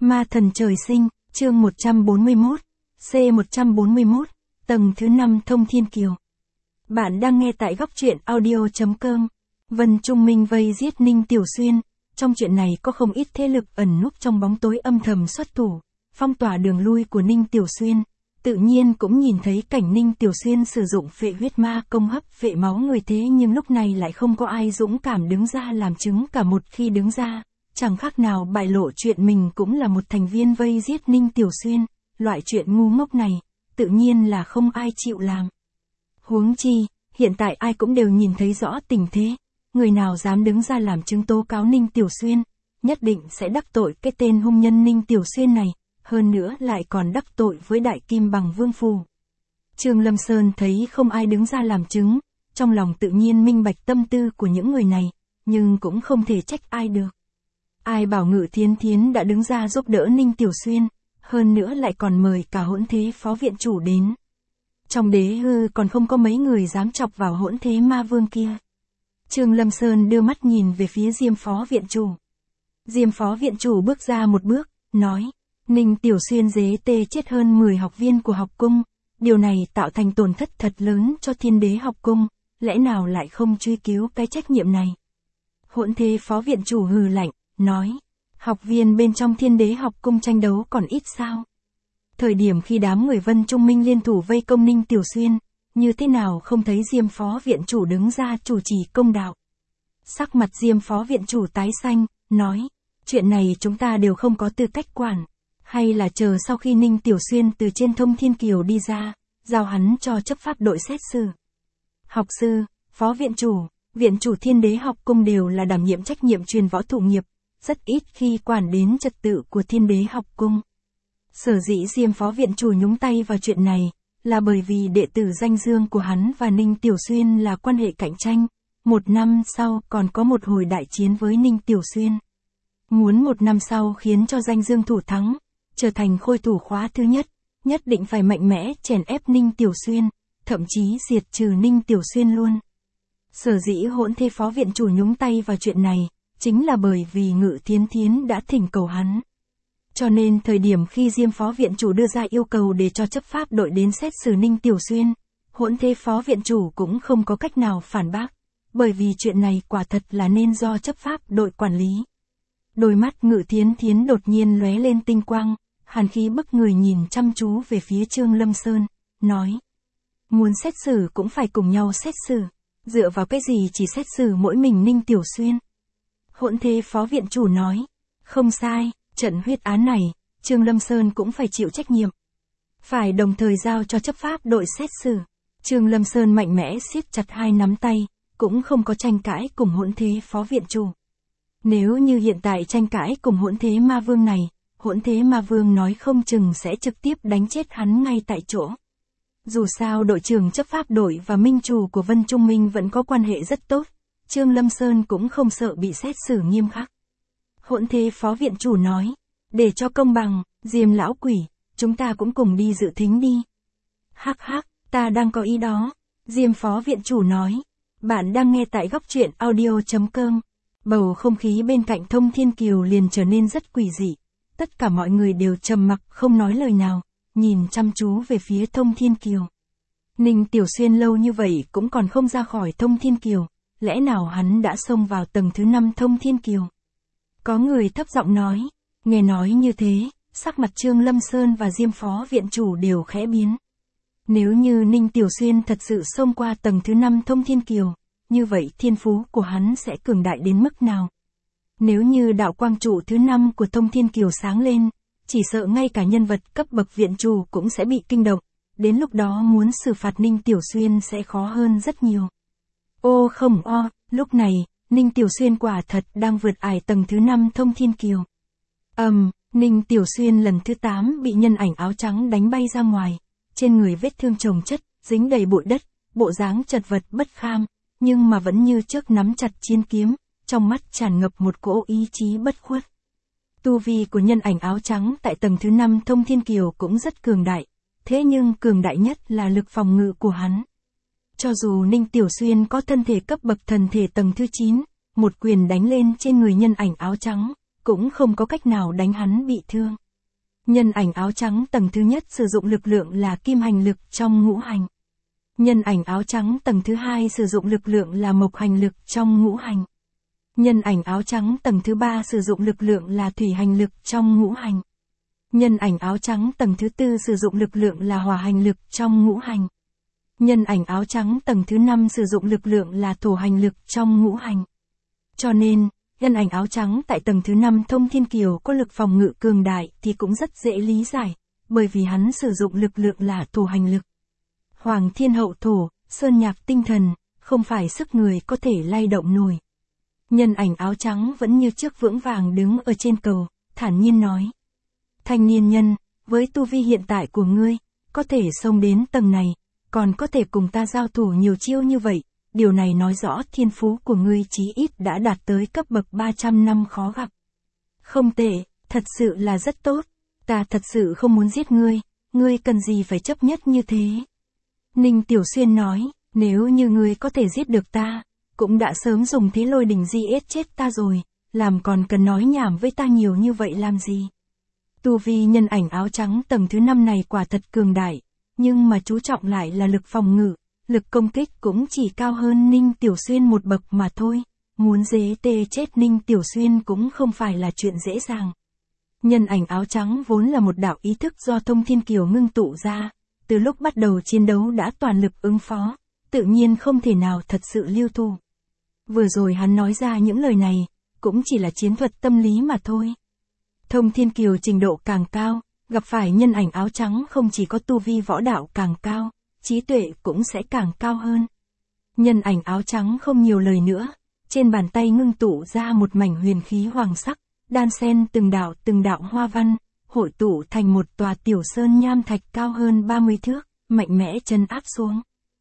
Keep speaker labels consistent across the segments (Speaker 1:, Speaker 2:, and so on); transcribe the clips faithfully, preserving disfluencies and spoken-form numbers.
Speaker 1: Ma thần trời sinh, chương một trăm bốn mươi mốt, C một trăm bốn mươi mốt, tầng thứ năm Thông Thiên Kiều. Bạn đang nghe tại góc truyện audio.com. Vân Trung Minh vây giết Ninh Tiểu Xuyên, trong chuyện này có không ít thế lực ẩn núp trong bóng tối âm thầm xuất thủ, phong tỏa đường lui của Ninh Tiểu Xuyên. Tự nhiên cũng nhìn thấy cảnh Ninh Tiểu Xuyên sử dụng phệ huyết ma công hấp phệ máu người, thế nhưng lúc này lại không có ai dũng cảm đứng ra làm chứng, cả một khi đứng ra, chẳng khác nào bại lộ chuyện mình cũng là một thành viên vây giết Ninh Tiểu Xuyên. Loại chuyện ngu ngốc này, tự nhiên là không ai chịu làm. Huống chi, hiện tại ai cũng đều nhìn thấy rõ tình thế, người nào dám đứng ra làm chứng tố cáo Ninh Tiểu Xuyên, nhất định sẽ đắc tội cái tên hung nhân Ninh Tiểu Xuyên này, hơn nữa lại còn đắc tội với Đại Kim Bằng Vương Phù. Trương Lâm Sơn thấy không ai đứng ra làm chứng, trong lòng tự nhiên minh bạch tâm tư của những người này, nhưng cũng không thể trách ai được. Ai bảo Ngự Thiến Thiến đã đứng ra giúp đỡ Ninh Tiểu Xuyên, hơn nữa lại còn mời cả Hỗn Thế Phó Viện Chủ đến. Trong đế hư còn không có mấy người dám chọc vào Hỗn Thế Ma Vương kia. Trương Lâm Sơn đưa mắt nhìn về phía Diêm Phó Viện Chủ. Diêm Phó Viện Chủ bước ra một bước, nói, Ninh Tiểu Xuyên dế tê chết hơn mười học viên của học cung, điều này tạo thành tổn thất thật lớn cho Thiên Đế học cung, lẽ nào lại không truy cứu cái trách nhiệm này? Hỗn Thế Phó Viện Chủ hừ lạnh, nói, học viên bên trong Thiên Đế học cung tranh đấu còn ít sao? Thời điểm khi đám người Vân Trung Minh liên thủ vây công Ninh Tiểu Xuyên, như thế nào không thấy Diêm Phó Viện Chủ đứng ra chủ trì công đạo? Sắc mặt Diêm Phó Viện Chủ tái xanh, nói, chuyện này chúng ta đều không có tư cách quản, hay là chờ sau khi Ninh Tiểu Xuyên từ trên Thông Thiên Kiều đi ra, giao hắn cho chấp pháp đội xét xử. Học sư, Phó Viện Chủ, Viện Chủ Thiên Đế học cung đều là đảm nhiệm trách nhiệm truyền võ thụ nghiệp, rất ít khi quản đến trật tự của Thiên Đế học cung. Sở dĩ Diêm Phó Viện Chủ nhúng tay vào chuyện này, là bởi vì đệ tử danh dương của hắn và Ninh Tiểu Xuyên là quan hệ cạnh tranh, một năm sau còn có một hồi đại chiến với Ninh Tiểu Xuyên. Muốn một năm sau khiến cho danh dương thủ thắng, trở thành khôi thủ khóa thứ nhất, nhất định phải mạnh mẽ chèn ép Ninh Tiểu Xuyên, thậm chí diệt trừ Ninh Tiểu Xuyên luôn. Sở dĩ Hỗn Thế Phó Viện Chủ nhúng tay vào chuyện này, chính là bởi vì Ngự Thiến Thiến đã thỉnh cầu hắn. Cho nên thời điểm khi Diêm Phó Viện Chủ đưa ra yêu cầu để cho chấp pháp đội đến xét xử Ninh Tiểu Xuyên, Hỗn Thế Phó Viện Chủ cũng không có cách nào phản bác, bởi vì chuyện này quả thật là nên do chấp pháp đội quản lý. Đôi mắt Ngự Thiến Thiến đột nhiên lóe lên tinh quang, hàn khí bức người nhìn chăm chú về phía Trương Lâm Sơn, nói, muốn xét xử cũng phải cùng nhau xét xử, dựa vào cái gì chỉ xét xử mỗi mình Ninh Tiểu Xuyên? Hỗn Thế Phó Viện Chủ nói, không sai, trận huyết án này, Trương Lâm Sơn cũng phải chịu trách nhiệm. Phải đồng thời giao cho chấp pháp đội xét xử. Trương Lâm Sơn mạnh mẽ siết chặt hai nắm tay, cũng không có tranh cãi cùng Hỗn Thế Phó Viện Chủ. Nếu như hiện tại tranh cãi cùng Hỗn Thế Ma Vương này, Hỗn Thế Ma Vương nói không chừng sẽ trực tiếp đánh chết hắn ngay tại chỗ. Dù sao đội trưởng chấp pháp đội và minh chủ của Vân Trung Minh vẫn có quan hệ rất tốt, Trương Lâm Sơn cũng không sợ bị xét xử nghiêm khắc. Hỗn Thế Phó Viện Chủ nói, để cho công bằng, Diêm lão quỷ, chúng ta cũng cùng đi dự thính đi. Hắc hắc, ta đang có ý đó. Diêm Phó Viện Chủ nói, bạn đang nghe tại góc truyện audio.com. Bầu không khí bên cạnh Thông Thiên Kiều liền trở nên rất quỷ dị. Tất cả mọi người đều trầm mặc không nói lời nào, nhìn chăm chú về phía Thông Thiên Kiều. Ninh Tiểu Xuyên lâu như vậy cũng còn không ra khỏi Thông Thiên Kiều, lẽ nào hắn đã xông vào tầng thứ năm Thông Thiên Kiều? Có người thấp giọng nói, nghe nói như thế, sắc mặt Trương Lâm Sơn và Diêm Phó Viện Chủ đều khẽ biến. Nếu như Ninh Tiểu Xuyên thật sự xông qua tầng thứ năm Thông Thiên Kiều, như vậy thiên phú của hắn sẽ cường đại đến mức nào? Nếu như đạo quang trụ thứ năm của Thông Thiên Kiều sáng lên, chỉ sợ ngay cả nhân vật cấp bậc viện chủ cũng sẽ bị kinh động, đến lúc đó muốn xử phạt Ninh Tiểu Xuyên sẽ khó hơn rất nhiều. Ô không o, lúc này, Ninh Tiểu Xuyên quả thật đang vượt ải tầng thứ năm Thông Thiên Kiều. Ầm, um, Ninh Tiểu Xuyên lần thứ tám bị nhân ảnh áo trắng đánh bay ra ngoài, trên người vết thương chồng chất, dính đầy bụi đất, bộ dáng chật vật bất kham, nhưng mà vẫn như trước nắm chặt chiến kiếm, trong mắt tràn ngập một cỗ ý chí bất khuất. Tu vi của nhân ảnh áo trắng tại tầng thứ năm Thông Thiên Kiều cũng rất cường đại, thế nhưng cường đại nhất là lực phòng ngự của hắn. Cho dù Ninh Tiểu Xuyên có thân thể cấp bậc thần thể tầng thứ chín, một quyền đánh lên trên người nhân ảnh áo trắng, cũng không có cách nào đánh hắn bị thương. Nhân ảnh áo trắng tầng thứ nhất sử dụng lực lượng là kim hành lực trong ngũ hành. Nhân ảnh áo trắng tầng thứ hai sử dụng lực lượng là mộc hành lực trong ngũ hành. Nhân ảnh áo trắng tầng thứ ba sử dụng lực lượng là thủy hành lực trong ngũ hành. Nhân ảnh áo trắng tầng thứ tư sử dụng lực lượng là hỏa hành lực trong ngũ hành. Nhân ảnh áo trắng tầng thứ năm sử dụng lực lượng là thổ hành lực trong ngũ hành. Cho nên, nhân ảnh áo trắng tại tầng thứ năm thông thiên kiều có lực phòng ngự cường đại thì cũng rất dễ lý giải, bởi vì hắn sử dụng lực lượng là thổ hành lực. Hoàng thiên hậu thổ, sơn nhạc tinh thần, không phải sức người có thể lay động nổi. Nhân ảnh áo trắng vẫn như trước vững vàng đứng ở trên cầu, thản nhiên nói. Thanh niên nhân, với tu vi hiện tại của ngươi, có thể xông đến tầng này, còn có thể cùng ta giao thủ nhiều chiêu như vậy, điều này nói rõ thiên phú của ngươi chí ít đã đạt tới cấp bậc ba trăm năm khó gặp. Không tệ, thật sự là rất tốt, ta thật sự không muốn giết ngươi, ngươi cần gì phải chấp nhất như thế. Ninh Tiểu Xuyên nói, nếu như ngươi có thể giết được ta, cũng đã sớm dùng thế lôi đỉnh di ết chết ta rồi, làm còn cần nói nhảm với ta nhiều như vậy làm gì. Tu vi nhân ảnh áo trắng tầng thứ năm này quả thật cường đại, nhưng mà chú trọng lại là lực phòng ngự, lực công kích cũng chỉ cao hơn Ninh Tiểu Xuyên một bậc mà thôi, muốn dễ tê chết Ninh Tiểu Xuyên cũng không phải là chuyện dễ dàng. Nhân ảnh áo trắng vốn là một đạo ý thức do Thông Thiên Kiều ngưng tụ ra, từ lúc bắt đầu chiến đấu đã toàn lực ứng phó, tự nhiên không thể nào thật sự lưu thủ. Vừa rồi hắn nói ra những lời này, cũng chỉ là chiến thuật tâm lý mà thôi. Thông Thiên Kiều trình độ càng cao, gặp phải nhân ảnh áo trắng không chỉ có tu vi võ đạo càng cao, trí tuệ cũng sẽ càng cao hơn. Nhân ảnh áo trắng không nhiều lời nữa, trên bàn tay ngưng tụ ra một mảnh huyền khí hoàng sắc, đan xen từng đạo từng đạo hoa văn, hội tụ thành một tòa tiểu sơn nham thạch cao hơn ba mươi thước, mạnh mẽ chân áp xuống.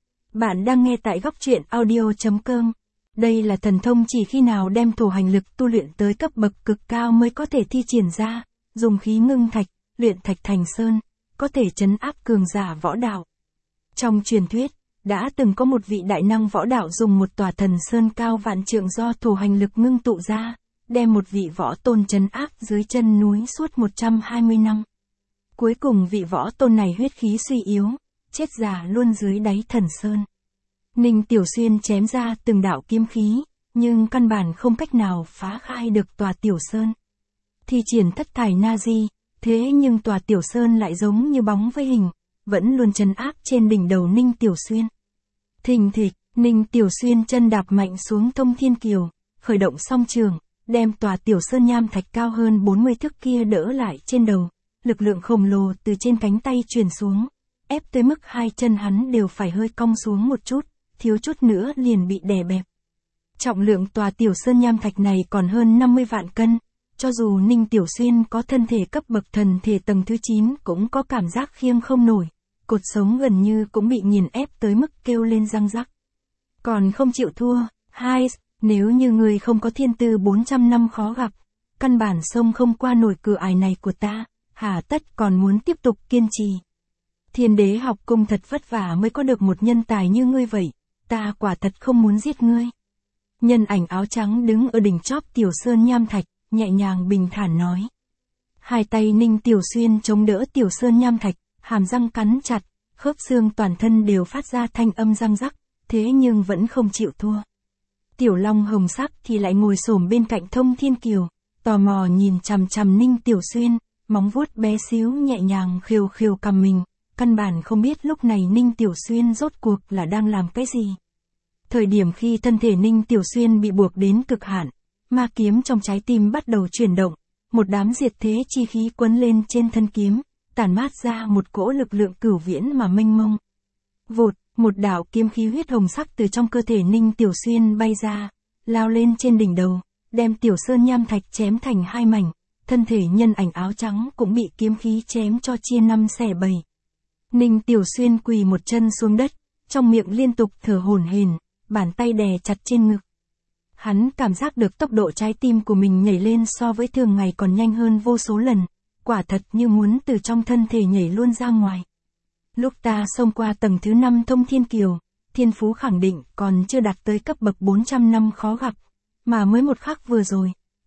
Speaker 1: Bạn đang nghe tại góc truyện audio chấm com. Đây là thần thông chỉ khi nào đem thổ hành lực tu luyện tới cấp bậc cực cao mới có thể thi triển ra, dùng khí ngưng thạch, luyện thạch thành sơn, có thể trấn áp cường giả võ đạo. Trong truyền thuyết, đã từng có một vị đại năng võ đạo dùng một tòa thần sơn cao vạn trượng do thổ hành lực ngưng tụ ra, đem một vị võ tôn trấn áp dưới chân núi suốt một trăm hai mươi năm. Cuối cùng vị võ tôn này huyết khí suy yếu, chết già luôn dưới đáy thần sơn. Ninh Tiểu Xuyên chém ra từng đạo kiếm khí, nhưng căn bản không cách nào phá khai được tòa tiểu sơn. Thi triển thất thải na di, thế nhưng tòa tiểu sơn lại giống như bóng với hình, vẫn luôn trấn áp trên đỉnh đầu Ninh Tiểu Xuyên. Thình thịch, Ninh Tiểu Xuyên chân đạp mạnh xuống Thông Thiên Kiều, khởi động song trường, đem tòa tiểu sơn nham thạch cao hơn bốn mươi thước kia đỡ lại trên đầu, lực lượng khổng lồ từ trên cánh tay truyền xuống, ép tới mức hai chân hắn đều phải hơi cong xuống một chút, thiếu chút nữa liền bị đè bẹp. Trọng lượng tòa tiểu sơn nham thạch này còn hơn năm mươi vạn cân, cho dù Ninh Tiểu Xuyên có thân thể cấp bậc thần thể tầng thứ chín cũng có cảm giác khiêng không nổi, cột sống gần như cũng bị nghiền ép tới mức kêu lên răng rắc. Còn không chịu thua, hai, nếu như người không có thiên tư bốn trăm năm khó gặp, căn bản sông không qua nổi cửa ải này của ta, hà tất còn muốn tiếp tục kiên trì. Thiên Đế học cung thật vất vả mới có được một nhân tài như ngươi vậy, ta quả thật không muốn giết ngươi. Nhân ảnh áo trắng đứng ở đỉnh chóp tiểu sơn nham thạch, nhẹ nhàng bình thản nói. Hai tay Ninh Tiểu Xuyên chống đỡ tiểu sơn nham thạch, hàm răng cắn chặt, khớp xương toàn thân đều phát ra thanh âm răng rắc, thế nhưng vẫn không chịu thua. Tiểu Long hồng sắc thì lại ngồi xổm bên cạnh Thông Thiên Kiều, tò mò nhìn chằm chằm Ninh Tiểu Xuyên, móng vuốt bé xíu nhẹ nhàng khều khều cằm mình, căn bản không biết lúc này Ninh Tiểu Xuyên rốt cuộc là đang làm cái gì. Thời điểm khi thân thể Ninh Tiểu Xuyên bị buộc đến cực hạn, ma kiếm trong trái tim bắt đầu chuyển động, một đám diệt thế chi khí quấn lên trên thân kiếm, tản mát ra một cỗ lực lượng cửu viễn mà mênh mông. Vụt, một đạo kiếm khí huyết hồng sắc từ trong cơ thể Ninh Tiểu Xuyên bay ra, lao lên trên đỉnh đầu, đem tiểu sơn nham thạch chém thành hai mảnh, thân thể nhân ảnh áo trắng cũng bị kiếm khí chém cho chia năm xẻ bảy. Ninh Tiểu Xuyên quỳ một chân xuống đất, trong miệng liên tục thở hổn hển, bàn tay đè chặt trên ngực. Hắn cảm giác được tốc độ trái tim của mình nhảy lên so với thường ngày còn nhanh hơn vô số lần, quả thật như muốn từ trong thân thể nhảy luôn ra ngoài. Lúc ta xông qua tầng thứ năm Thông Thiên Kiều, thiên phú khẳng định còn chưa đạt tới cấp bậc bốn trăm năm khó gặp, mà mới một khắc vừa rồi,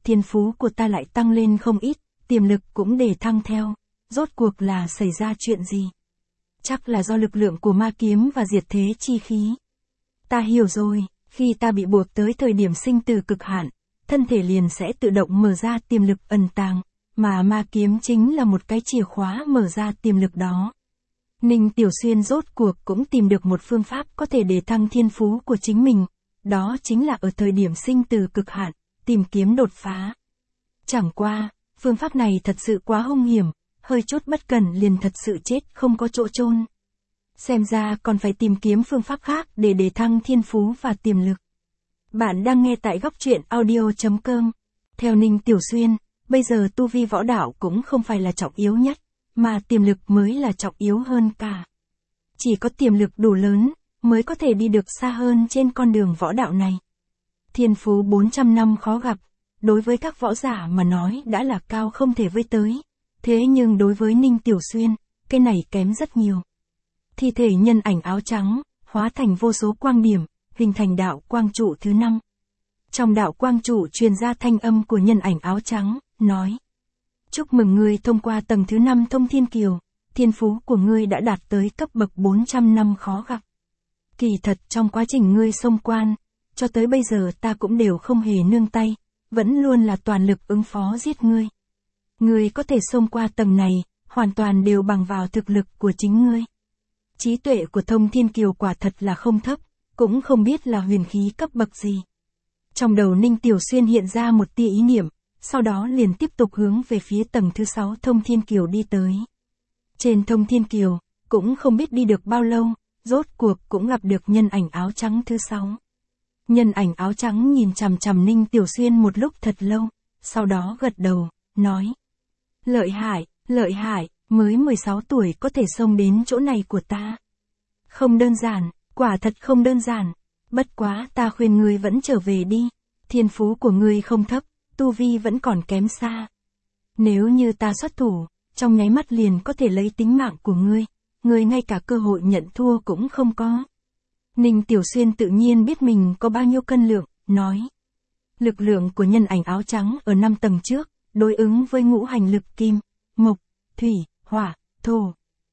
Speaker 1: thiên phú của ta lại tăng lên không ít, tiềm lực cũng để thăng theo. Rốt cuộc là xảy ra chuyện gì? Chắc là do lực lượng của ma kiếm và diệt thế chi khí. Ta hiểu rồi, khi ta bị buộc tới thời điểm sinh tử cực hạn, thân thể liền sẽ tự động mở ra tiềm lực ẩn tàng, mà ma kiếm chính là một cái chìa khóa mở ra tiềm lực đó. Ninh Tiểu Xuyên rốt cuộc cũng tìm được một phương pháp có thể để thăng thiên phú của chính mình, đó chính là ở thời điểm sinh tử cực hạn, tìm kiếm đột phá. Chẳng qua, phương pháp này thật sự quá hung hiểm, hơi chút bất cẩn liền thật sự chết không có chỗ chôn. Xem ra còn phải tìm kiếm phương pháp khác để để thăng thiên phú và tiềm lực. Bạn đang nghe tại góc truyện audio chấm com. Theo Ninh Tiểu Xuyên, bây giờ tu vi võ đạo cũng không phải là trọng yếu nhất, mà tiềm lực mới là trọng yếu hơn cả. Chỉ có tiềm lực đủ lớn, mới có thể đi được xa hơn trên con đường võ đạo này. Thiên phú bốn trăm năm khó gặp, đối với các võ giả mà nói đã là cao không thể với tới. Thế nhưng đối với Ninh Tiểu Xuyên, cái này kém rất nhiều. Thi thể nhân ảnh áo trắng, hóa thành vô số quang điểm, hình thành đạo quang trụ thứ năm. Trong đạo quang trụ truyền ra thanh âm của nhân ảnh áo trắng, nói: chúc mừng ngươi thông qua tầng thứ năm thông thiên kiều, thiên phú của ngươi đã đạt tới cấp bậc bốn trăm năm khó gặp. Kỳ thật trong quá trình ngươi xông quan, cho tới bây giờ ta cũng đều không hề nương tay, vẫn luôn là toàn lực ứng phó giết ngươi. Ngươi có thể xông qua tầng này, hoàn toàn đều bằng vào thực lực của chính ngươi. Trí tuệ của thông thiên kiều quả thật là không thấp, cũng không biết là huyền khí cấp bậc gì. Trong đầu Ninh Tiểu Xuyên hiện ra một tia ý niệm, sau đó liền tiếp tục hướng về phía tầng thứ sáu thông thiên kiều đi tới. Trên thông thiên kiều, cũng không biết đi được bao lâu, rốt cuộc cũng gặp được nhân ảnh áo trắng thứ sáu. Nhân ảnh áo trắng nhìn chằm chằm Ninh Tiểu Xuyên một lúc thật lâu, sau đó gật đầu, nói: lợi hại, lợi hại, mới mười sáu tuổi có thể xông đến chỗ này của ta. Không đơn giản, quả thật không đơn giản. Bất quá ta khuyên ngươi vẫn trở về đi, thiên phú của ngươi không thấp, tu vi vẫn còn kém xa. Nếu như ta xuất thủ, trong nháy mắt liền có thể lấy tính mạng của ngươi, ngươi ngay cả cơ hội nhận thua cũng không có. Ninh Tiểu Xuyên tự nhiên biết mình có bao nhiêu cân lượng, nói: lực lượng của nhân ảnh áo trắng ở năm tầng trước, đối ứng với ngũ hành lực kim, mộc, thủy, hỏa, thổ.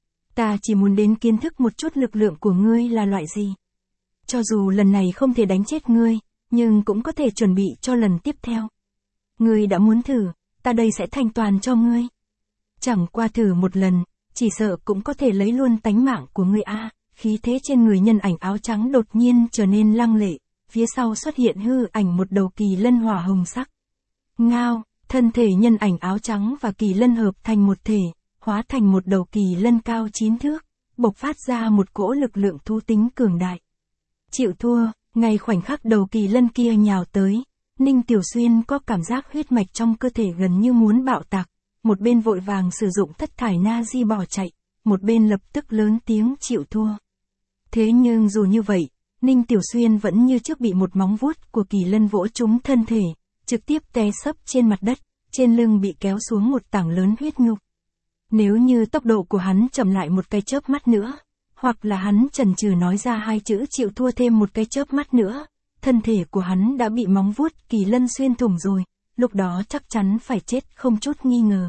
Speaker 1: Ta chỉ muốn đến kiến thức một chút lực lượng của ngươi là loại gì. Cho dù lần này không thể đánh chết ngươi, nhưng cũng có thể chuẩn bị cho lần tiếp theo. Ngươi đã muốn thử, ta đây sẽ thanh toàn cho ngươi. Chẳng qua thử một lần, chỉ sợ cũng có thể lấy luôn tánh mạng của ngươi a. À, khí thế trên người nhân ảnh áo trắng đột nhiên trở nên lăng lệ, phía sau xuất hiện hư ảnh một đầu kỳ lân hỏa hồng sắc. Ngao, thân thể nhân ảnh áo trắng và kỳ lân hợp thành một thể, hóa thành một đầu kỳ lân cao chín thước, bộc phát ra một cỗ lực lượng thú tính cường đại. Chịu thua, ngay khoảnh khắc đầu kỳ lân kia nhào tới, Ninh Tiểu Xuyên có cảm giác huyết mạch trong cơ thể gần như muốn bạo tạc, một bên vội vàng sử dụng thất thải na di bỏ chạy, một bên lập tức lớn tiếng chịu thua. Thế nhưng dù như vậy, Ninh Tiểu Xuyên vẫn như trước bị một móng vuốt của kỳ lân vỗ trúng thân thể, trực tiếp té sấp trên mặt đất, trên lưng bị kéo xuống một tảng lớn huyết nhục. Nếu như tốc độ của hắn chậm lại một cái chớp mắt nữa, hoặc là hắn chần chừ nói ra hai chữ chịu thua thêm một cái chớp mắt nữa, thân thể của hắn đã bị móng vuốt kỳ lân xuyên thủng rồi, lúc đó chắc chắn phải chết không chút nghi ngờ.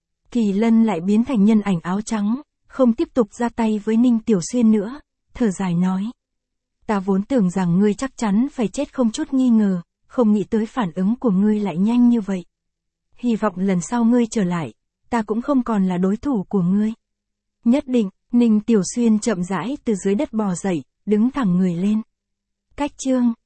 Speaker 1: Kỳ lân lại biến thành nhân ảnh áo trắng, không tiếp tục ra tay với Ninh Tiểu Xuyên nữa, thở dài nói: ta vốn tưởng rằng ngươi chắc chắn phải chết không chút nghi ngờ, không nghĩ tới phản ứng của ngươi lại nhanh như vậy. Hy vọng lần sau ngươi trở lại, ta cũng không còn là đối thủ của ngươi. Nhất định. Ninh Tiểu Xuyên chậm rãi từ dưới đất bò dậy, đứng thẳng người lên. Cách chương